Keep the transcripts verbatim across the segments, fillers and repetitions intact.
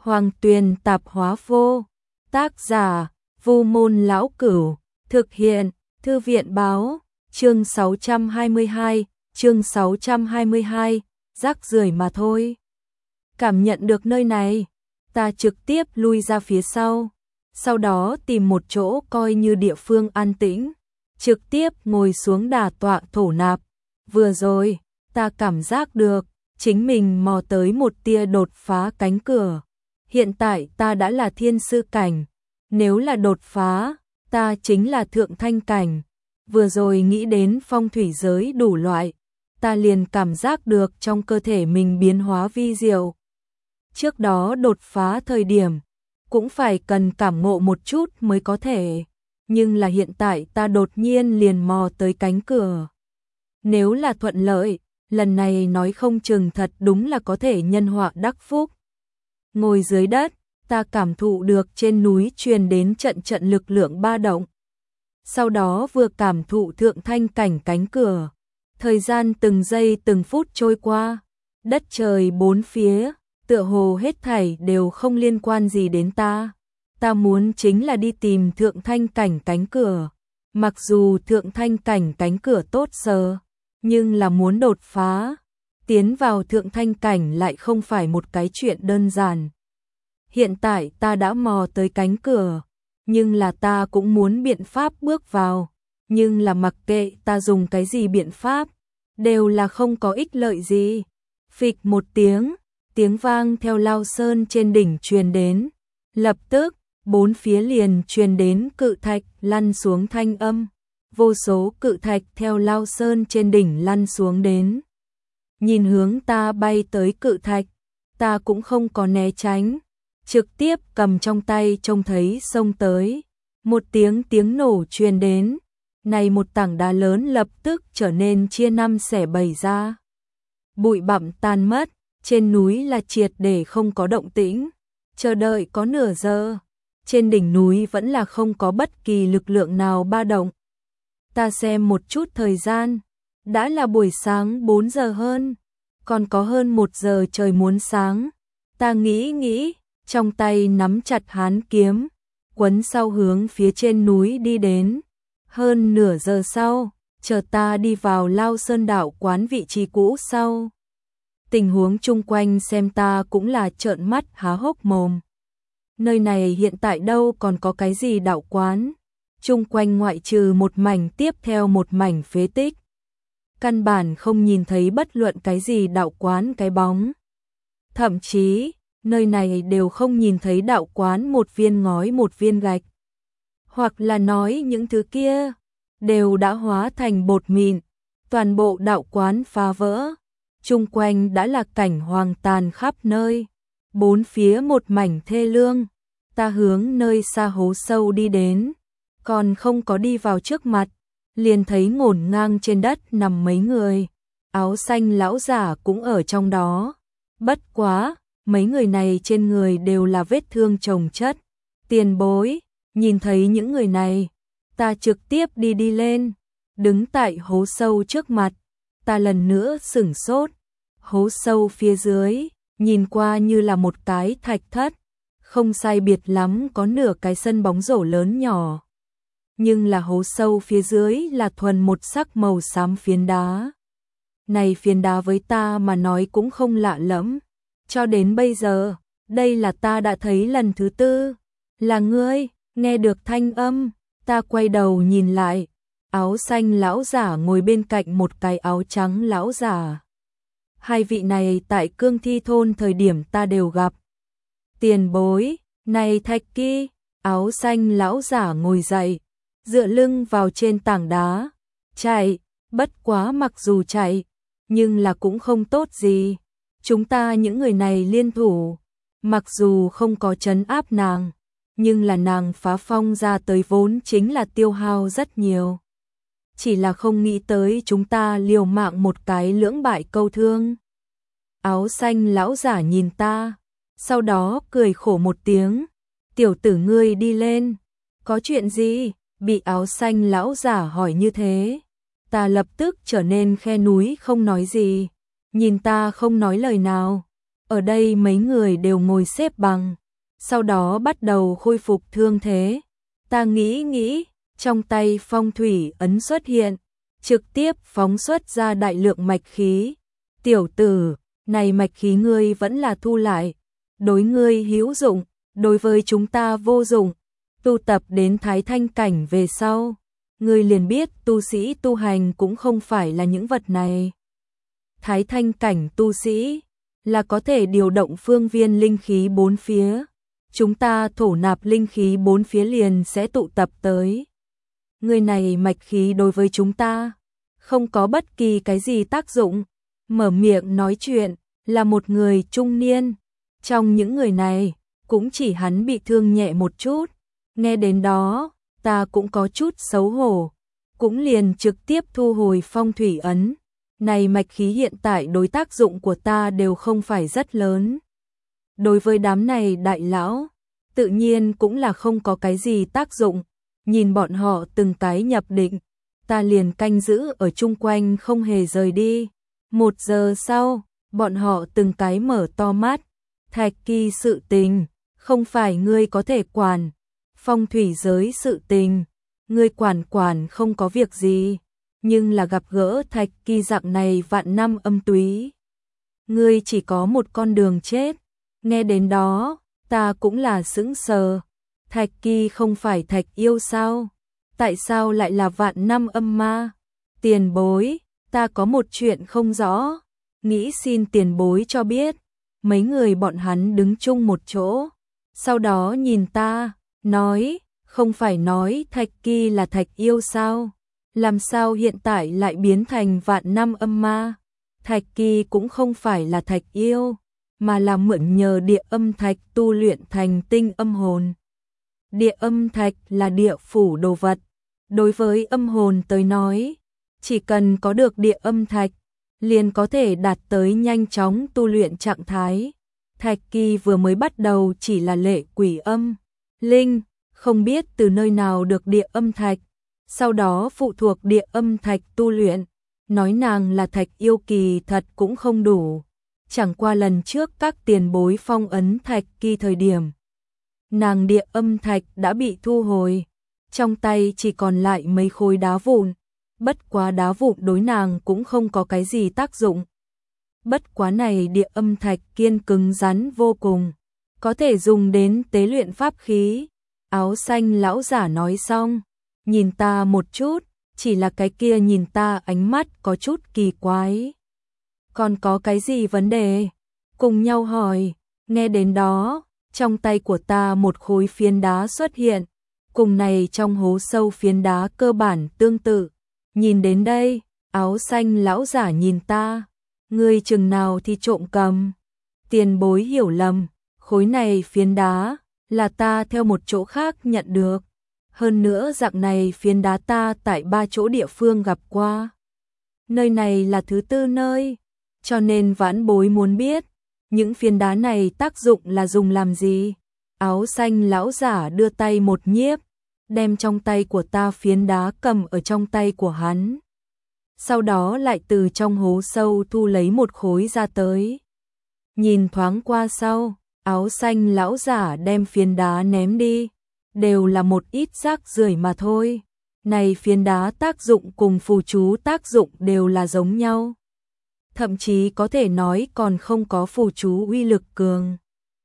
Hoàng Tuyền Tạp Hóa Vô. Tác giả: Vu Môn Lão Cửu. Thực hiện: Thư viện báo. Chương sáu trăm hai mươi hai, chương sáu trăm hai mươi hai, rác rưởi mà thôi. Cảm nhận được nơi này, ta trực tiếp lui ra phía sau, sau đó tìm một chỗ coi như địa phương an tĩnh, trực tiếp ngồi xuống đả tọa thổ nạp. Vừa rồi, ta cảm giác được chính mình mò tới một tia đột phá cánh cửa. Hiện tại ta đã là thiên sư cảnh, nếu là đột phá, ta chính là thượng thanh cảnh. Vừa rồi nghĩ đến phong thủy giới đủ loại, ta liền cảm giác được trong cơ thể mình biến hóa vi diệu. Trước đó đột phá thời điểm, cũng phải cần cảm ngộ một chút mới có thể, nhưng là hiện tại ta đột nhiên liền mò tới cánh cửa. Nếu là thuận lợi, lần này nói không chừng thật đúng là có thể nhân họa đắc phúc. Ngồi dưới đất, ta cảm thụ được trên núi truyền đến trận trận lực lượng ba động. Sau đó vừa cảm thụ thượng thanh cảnh cánh cửa. Thời gian từng giây từng phút trôi qua, đất trời bốn phía, tựa hồ hết thảy đều không liên quan gì đến ta. Ta muốn chính là đi tìm thượng thanh cảnh cánh cửa. Mặc dù thượng thanh cảnh cánh cửa tốt giờ, nhưng là muốn đột phá, tiến vào thượng thanh cảnh lại không phải một cái chuyện đơn giản. Hiện tại ta đã mò tới cánh cửa, nhưng là ta cũng muốn biện pháp bước vào, nhưng là mặc kệ ta dùng cái gì biện pháp, đều là không có ích lợi gì. Phịch một tiếng, tiếng vang theo Lao Sơn trên đỉnh truyền đến, lập tức, bốn phía liền truyền đến cự thạch lăn xuống thanh âm, vô số cự thạch theo Lao Sơn trên đỉnh lăn xuống đến. Nhìn hướng ta bay tới cự thạch, ta cũng không có né tránh, trực tiếp cầm trong tay trông thấy xông tới. Một tiếng tiếng nổ truyền đến, này một tảng đá lớn lập tức trở nên chia năm xẻ bảy ra. Bụi bặm tan mất, trên núi là triệt để không có động tĩnh, chờ đợi có nửa giờ, trên đỉnh núi vẫn là không có bất kỳ lực lượng nào ba động. Ta xem một chút thời gian, đã là buổi sáng bốn giờ hơn, còn có hơn một giờ trời muốn sáng. Ta nghĩ nghĩ, trong tay nắm chặt hán kiếm, quấn sau hướng phía trên núi đi đến. Hơn nửa giờ sau, chờ ta đi vào Lao Sơn đạo quán vị trí cũ sau. Tình huống chung quanh xem ta cũng là trợn mắt há hốc mồm. Nơi này hiện tại đâu còn có cái gì đạo quán, chung quanh ngoại trừ một mảnh tiếp theo một mảnh phế tích. Căn bản không nhìn thấy bất luận cái gì đạo quán cái bóng. Thậm chí, nơi này đều không nhìn thấy đạo quán một viên ngói một viên gạch. Hoặc là nói những thứ kia, đều đã hóa thành bột mịn, toàn bộ đạo quán phá vỡ. Chung quanh đã là cảnh hoang tàn khắp nơi, bốn phía một mảnh thê lương. Ta hướng nơi xa hố sâu đi đến, còn không có đi vào trước mặt, liền thấy ngổn ngang trên đất nằm mấy người, áo xanh lão giả cũng ở trong đó. Bất quá, mấy người này trên người đều là vết thương chồng chất. Tiền bối, nhìn thấy những người này, ta trực tiếp đi đi lên, đứng tại hố sâu trước mặt, ta lần nữa sửng sốt. Hố sâu phía dưới, nhìn qua như là một cái thạch thất, không sai biệt lắm có nửa cái sân bóng rổ lớn nhỏ. Nhưng là hố sâu phía dưới là thuần một sắc màu xám phiến đá. Này phiến đá với ta mà nói cũng không lạ lẫm. Cho đến bây giờ, đây là ta đã thấy lần thứ tư. Là ngươi, nghe được thanh âm, ta quay đầu nhìn lại. Áo xanh lão giả ngồi bên cạnh một cái áo trắng lão giả. Hai vị này tại Cương Thi Thôn thời điểm ta đều gặp. Tiền bối, này Thạch Kỳ, áo xanh lão giả ngồi dậy, dựa lưng vào trên tảng đá. Chạy, bất quá mặc dù chạy, nhưng là cũng không tốt gì. Chúng ta những người này liên thủ, mặc dù không có trấn áp nàng, nhưng là nàng phá phong ra tới vốn chính là tiêu hao rất nhiều. Chỉ là không nghĩ tới chúng ta liều mạng một cái lưỡng bại câu thương. Áo xanh lão giả nhìn ta, sau đó cười khổ một tiếng. Tiểu tử ngươi đi lên, có chuyện gì? Bị áo xanh lão giả hỏi như thế, ta lập tức trở nên khe núi không nói gì. Nhìn ta không nói lời nào, Ở đây mấy người đều ngồi xếp bằng, sau đó bắt đầu khôi phục thương thế. Ta nghĩ nghĩ, trong tay phong thủy ấn xuất hiện, trực tiếp phóng xuất ra đại lượng mạch khí. Tiểu tử, này mạch khí ngươi vẫn là thu lại, đối ngươi hữu dụng, đối với chúng ta vô dụng. Tu tập đến thái thanh cảnh về sau, ngươi liền biết tu sĩ tu hành cũng không phải là những vật này. Thái thanh cảnh tu sĩ là có thể điều động phương viên linh khí bốn phía. Chúng ta thổ nạp linh khí bốn phía liền sẽ tụ tập tới. Người này mạch khí đối với chúng ta không có bất kỳ cái gì tác dụng. Mở miệng nói chuyện là một người trung niên. Trong những người này, cũng chỉ hắn bị thương nhẹ một chút. Nghe đến đó, ta cũng có chút xấu hổ. Cũng liền trực tiếp thu hồi phong thủy ấn. Này mạch khí hiện tại đối tác dụng của ta đều không phải rất lớn. Đối với đám này đại lão, tự nhiên cũng là không có cái gì tác dụng. Nhìn bọn họ từng cái nhập định, ta liền canh giữ ở chung quanh không hề rời đi. Một giờ sau, bọn họ từng cái mở to mắt. Thạch Kỳ sự tình, không phải ngươi có thể quản. Phong thủy giới sự tình, ngươi quản quản không có việc gì. Nhưng là gặp gỡ Thạch Kỳ dạng này vạn năm âm túy, ngươi chỉ có một con đường chết. Nghe đến đó, ta cũng là sững sờ. Thạch Kỳ không phải thạch yêu sao? Tại sao lại là vạn năm âm ma? Tiền bối, ta có một chuyện không rõ, nghĩ xin tiền bối cho biết. Mấy người bọn hắn đứng chung một chỗ, sau đó nhìn ta, nói, không phải nói Thạch Kỳ là thạch yêu sao? Làm sao hiện tại lại biến thành vạn năm âm ma? Thạch Kỳ cũng không phải là thạch yêu, mà là mượn nhờ địa âm thạch tu luyện thành tinh âm hồn. Địa âm thạch là địa phủ đồ vật. Đối với âm hồn tới nói, chỉ cần có được địa âm thạch, liền có thể đạt tới nhanh chóng tu luyện trạng thái. Thạch Kỳ vừa mới bắt đầu chỉ là lệ quỷ âm linh, không biết từ nơi nào được địa âm thạch, sau đó phụ thuộc địa âm thạch tu luyện. Nói nàng là thạch yêu kỳ thật cũng không đủ. Chẳng qua lần trước các tiền bối phong ấn Thạch Kỳ thời điểm, nàng địa âm thạch đã bị thu hồi, trong tay chỉ còn lại mấy khối đá vụn. Bất quá đá vụn đối nàng cũng không có cái gì tác dụng. Bất quá này địa âm thạch kiên cứng rắn vô cùng, có thể dùng đến tế luyện pháp khí. Áo xanh lão giả nói xong, nhìn ta một chút, chỉ là cái kia nhìn ta ánh mắt có chút kỳ quái. Còn có cái gì vấn đề? Cùng nhau hỏi. Nghe đến đó, trong tay của ta một khối phiến đá xuất hiện, cùng này trong hố sâu phiến đá cơ bản tương tự. Nhìn đến đây, áo xanh lão giả nhìn ta, ngươi chừng nào thì trộm cầm? Tiền bối hiểu lầm, khối này phiến đá là ta theo một chỗ khác nhận được. Hơn nữa dạng này phiến đá ta tại ba chỗ địa phương gặp qua. Nơi này là thứ tư nơi, cho nên vãn bối muốn biết, những phiến đá này tác dụng là dùng làm gì? Áo xanh lão giả đưa tay một nhiếp, đem trong tay của ta phiến đá cầm ở trong tay của hắn. Sau đó lại từ trong hố sâu thu lấy một khối ra tới. Nhìn thoáng qua sau, áo xanh lão giả đem phiến đá ném đi. Đều là một ít rác rưởi mà thôi. Này phiến đá tác dụng cùng phù chú tác dụng đều là giống nhau. Thậm chí có thể nói còn không có phù chú uy lực cường.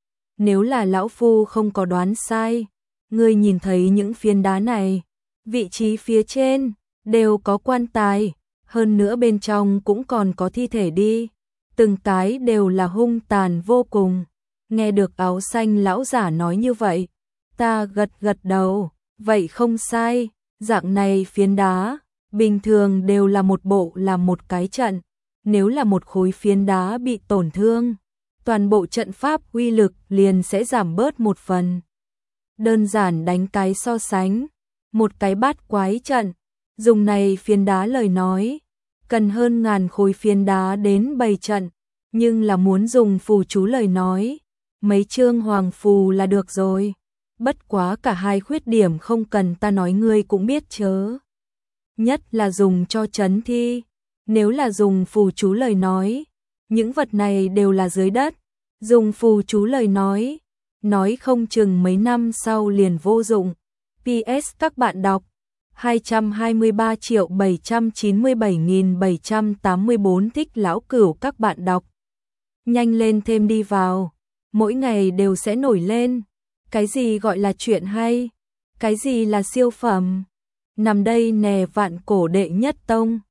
Nếu là lão phu không có đoán sai, ngươi nhìn thấy những phiến đá này, vị trí phía trên đều có quan tài, hơn nữa bên trong cũng còn có thi thể đi, từng cái đều là hung tàn vô cùng. Nghe được áo xanh lão giả nói như vậy, ta gật gật đầu, vậy không sai, dạng này phiến đá, bình thường đều là một bộ làm một cái trận, nếu là một khối phiến đá bị tổn thương, toàn bộ trận pháp uy lực liền sẽ giảm bớt một phần. Đơn giản đánh cái so sánh, một cái bát quái trận, dùng này phiến đá lời nói, cần hơn ngàn khối phiến đá đến bày trận, nhưng là muốn dùng phù chú lời nói, mấy chương hoàng phù là được rồi. Bất quá cả hai khuyết điểm không cần ta nói ngươi cũng biết chớ. Nhất là dùng cho trấn thi, nếu là dùng phù chú lời nói, những vật này đều là dưới đất, Dùng phù chú lời nói, nói không chừng mấy năm sau liền vô dụng. pê ét các bạn đọc hai trăm hai mươi ba triệu bảy trăm chín mươi bảy nghìn bảy trăm tám mươi bốn thích lão cửu các bạn đọc. Nhanh lên thêm đi vào, mỗi ngày đều sẽ nổi lên. Cái gì gọi là chuyện hay? Cái gì là siêu phẩm? Nằm đây nè vạn cổ đệ nhất tông.